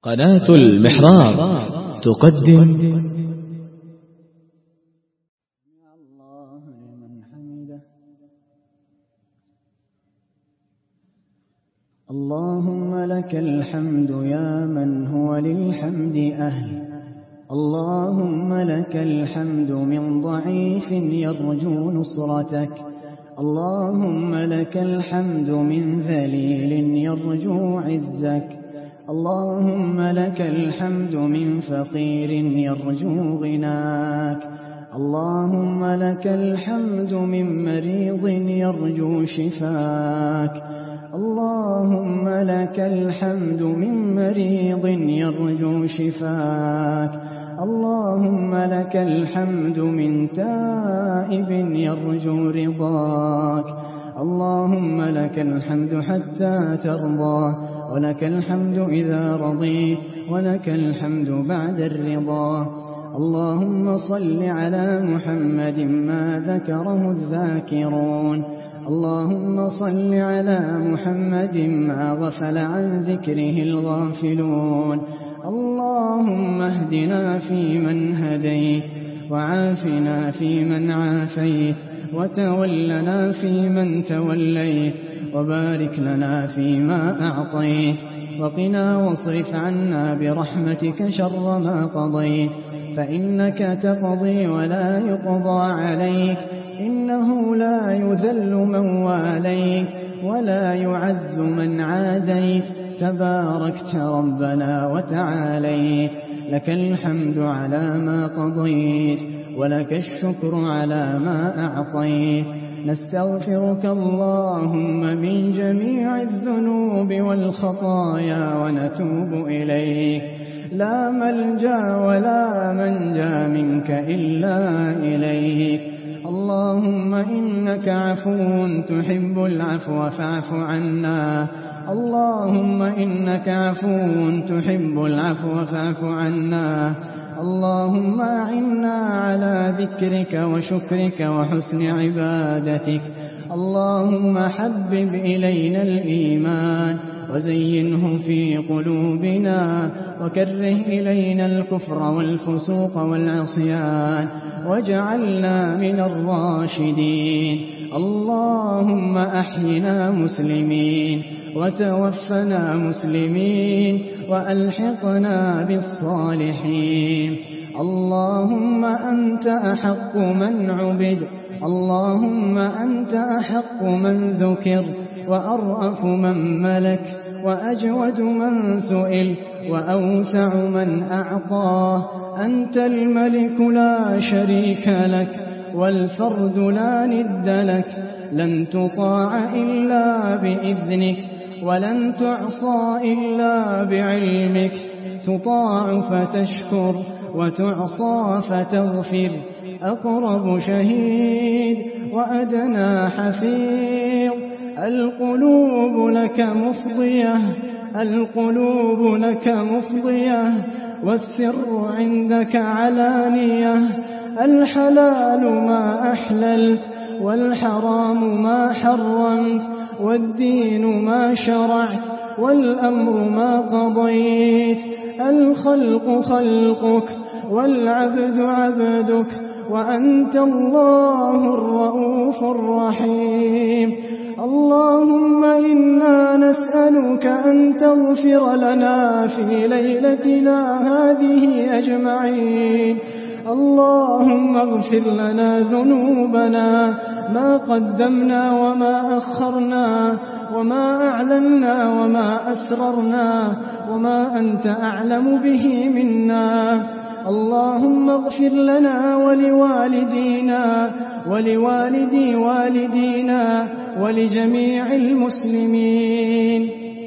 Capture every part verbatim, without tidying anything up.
قناة المحراب تقدم اللهم لك الحمد يا من هو للحمد أهل. اللهم لك الحمد من ضعيف يرجو نصرتك. اللهم لك الحمد من ذليل يرجو عزك. اللهم لك الحمد من فقير يرجو غناك. اللهم لك الحمد من مريض يرجو شفاك. اللهم لك الحمد من مريض يرجو شفاك. اللهم لك الحمد من تائب يرجو رضاك. اللهم لك الحمد حتى ترضى، ولك الحمد إذا رضيت، ولك الحمد بعد الرضا. اللهم صل على محمد ما ذكره الذاكرون. اللهم صل على محمد ما غفل عن ذكره الغافلون. اللهم اهدنا فيمن هديت، وعافنا فيمن عافيت، وتولنا فيمن توليت، وبارك لنا فيما أعطيت، وقنا واصرف عنا برحمتك شر ما قضيت، فإنك تقضي ولا يقضى عليك، إنه لا يذل من واليت ولا يعز من عاديت، تباركت ربنا وتعاليت. لك الحمد على ما قضيت، ولك الشكر على ما أعطيت. نستغفرك اللهم من جميع الذنوب والخطايا ونتوب إليك. لا ملجأ ولا منجا منك إلا إليك. اللهم إنك عفو تحب العفو فاعف عنا. اللهم إنك عفو تحب العفو فاعف عنا. اللهم أعنا على ذكرك وشكرك وحسن عبادتك. اللهم حبب إلينا الإيمان وزينه في قلوبنا، وكره إلينا الكفر والفسوق والعصيان، واجعلنا من الراشدين. اللهم أحينا مسلمين، وتوفنا مسلمين، وألحقنا بالصالحين. اللهم أنت أحق من عبد. اللهم أنت أحق من ذكر، وأرأف من ملك، وأجود من سئل، وأوسع من أعطاه. أنت الملك لا شريك لك، والفرد لا ند لك. لن تطاع إلا بإذنك، ولن تعصى إلا بعلمك. تطاع فتشكر، وتعصى فتغفر. أقرب شهيد وأدنى حفيظ. القلوب لك مفضية، القلوب لك مفضية، والسر عندك علانية. الحلال ما أحللت، والحرام ما حرمت، والدين ما شرعت، والأمر ما قضيت. الخلق خلقك، والعبد عبدك، وأنت الله الرؤوف الرحيم. اللهم إنا نسألك أن تغفر لنا في ليلتنا هذه أجمعين. اللهم اغفر لنا ذنوبنا، ما قدمنا وما أخرنا، وما أعلنا وما أسررنا، وما أنت أعلم به منا. اللهم اغفر لنا ولوالدينا، ولوالدي والدينا، ولجميع المسلمين.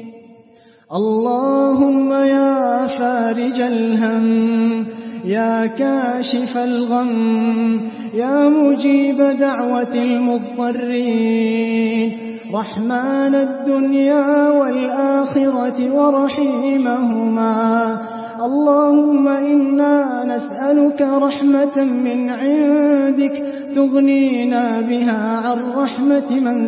اللهم يا فارج الهم، يا كاشف الغم، يا مجيب دعوة المضطرين، رحمن الدنيا والآخرة ورحيمهما. اللهم إنا نسألك رحمة من عندك تغنينا بها عن رحمة من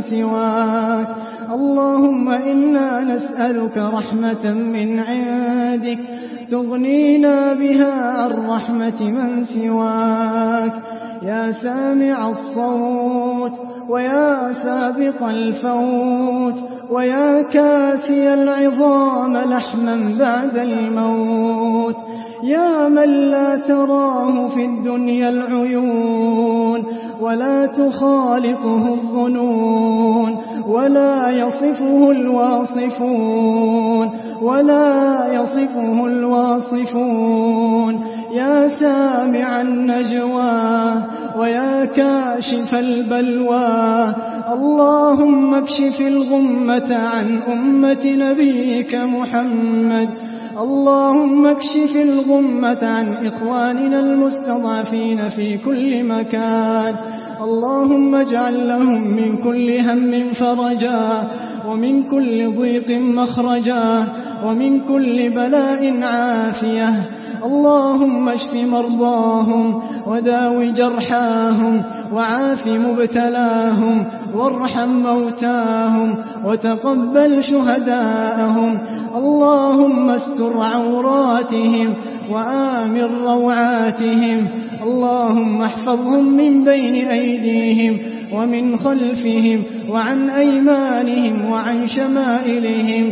سواك. اللهم إنا نسألك رحمة من عندك تغنينا بها عن رحمة من سواك. يا سامع الصوت ويا سابق الفوت ويا كاسي العظام لحما بعد الموت، يا من لا تراه في الدنيا العيون ولا تخالطه الظنون ولا يصفه الواصفون ولا يصفه الواصفون. يا سامع النجوى ويا كاشف البلوى، اللهم اكشف الغمة عن أمة نبيك محمد، اللهم اكشف الغمة عن إخواننا المستضعفين في كل مكان، اللهم اجعل لهم من كل هم فرجا ومن كل ضيق مخرجا ومن كل بلاء عافية. اللهم اشف مرضاهم وداو جرحاهم وعاف مبتلاهم وارحم موتاهم وتقبل شهداءهم. اللهم استر عوراتهم وآمن روعاتهم، اللهم احفظهم من بين أيديهم ومن خلفهم وعن أيمانهم وعن شمائلهم.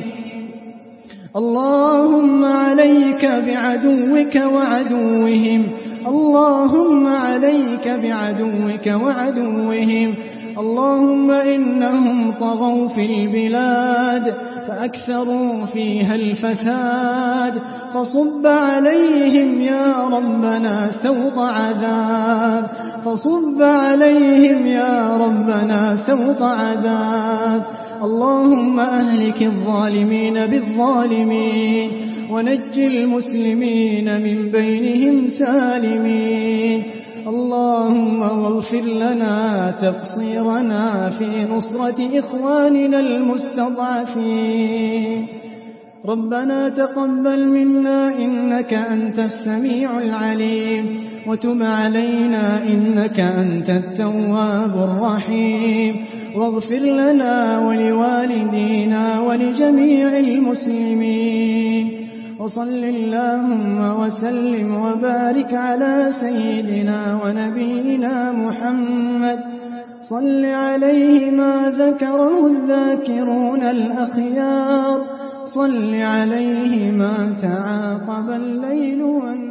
اللهم عليك بعدوك وعدوهم، اللهم عليك بعدوك وعدوهم. اللهم إنهم طغوا في البلاد فأكثروا فيها الفساد، فصب عليهم يا ربنا سوط عذاب، فصب عليهم يا ربنا سوط عذاب. اللهم أهلك الظالمين بالظالمين ونج المسلمين من بينهم سالمين. اللهم اغفر لنا تقصيرنا في نصرة إخواننا المستضعفين. ربنا تقبل منا إنك أنت السميع العليم، وتب علينا إنك أنت التواب الرحيم، واغفر لنا ولوالدينا ولجميع المسلمين. وصل اللهم وسلم وبارك على سيدنا ونبينا محمد، صل عليه ما ذكره الذاكرون الأخيار، صل عليه ما تعاقب الليل والنهار.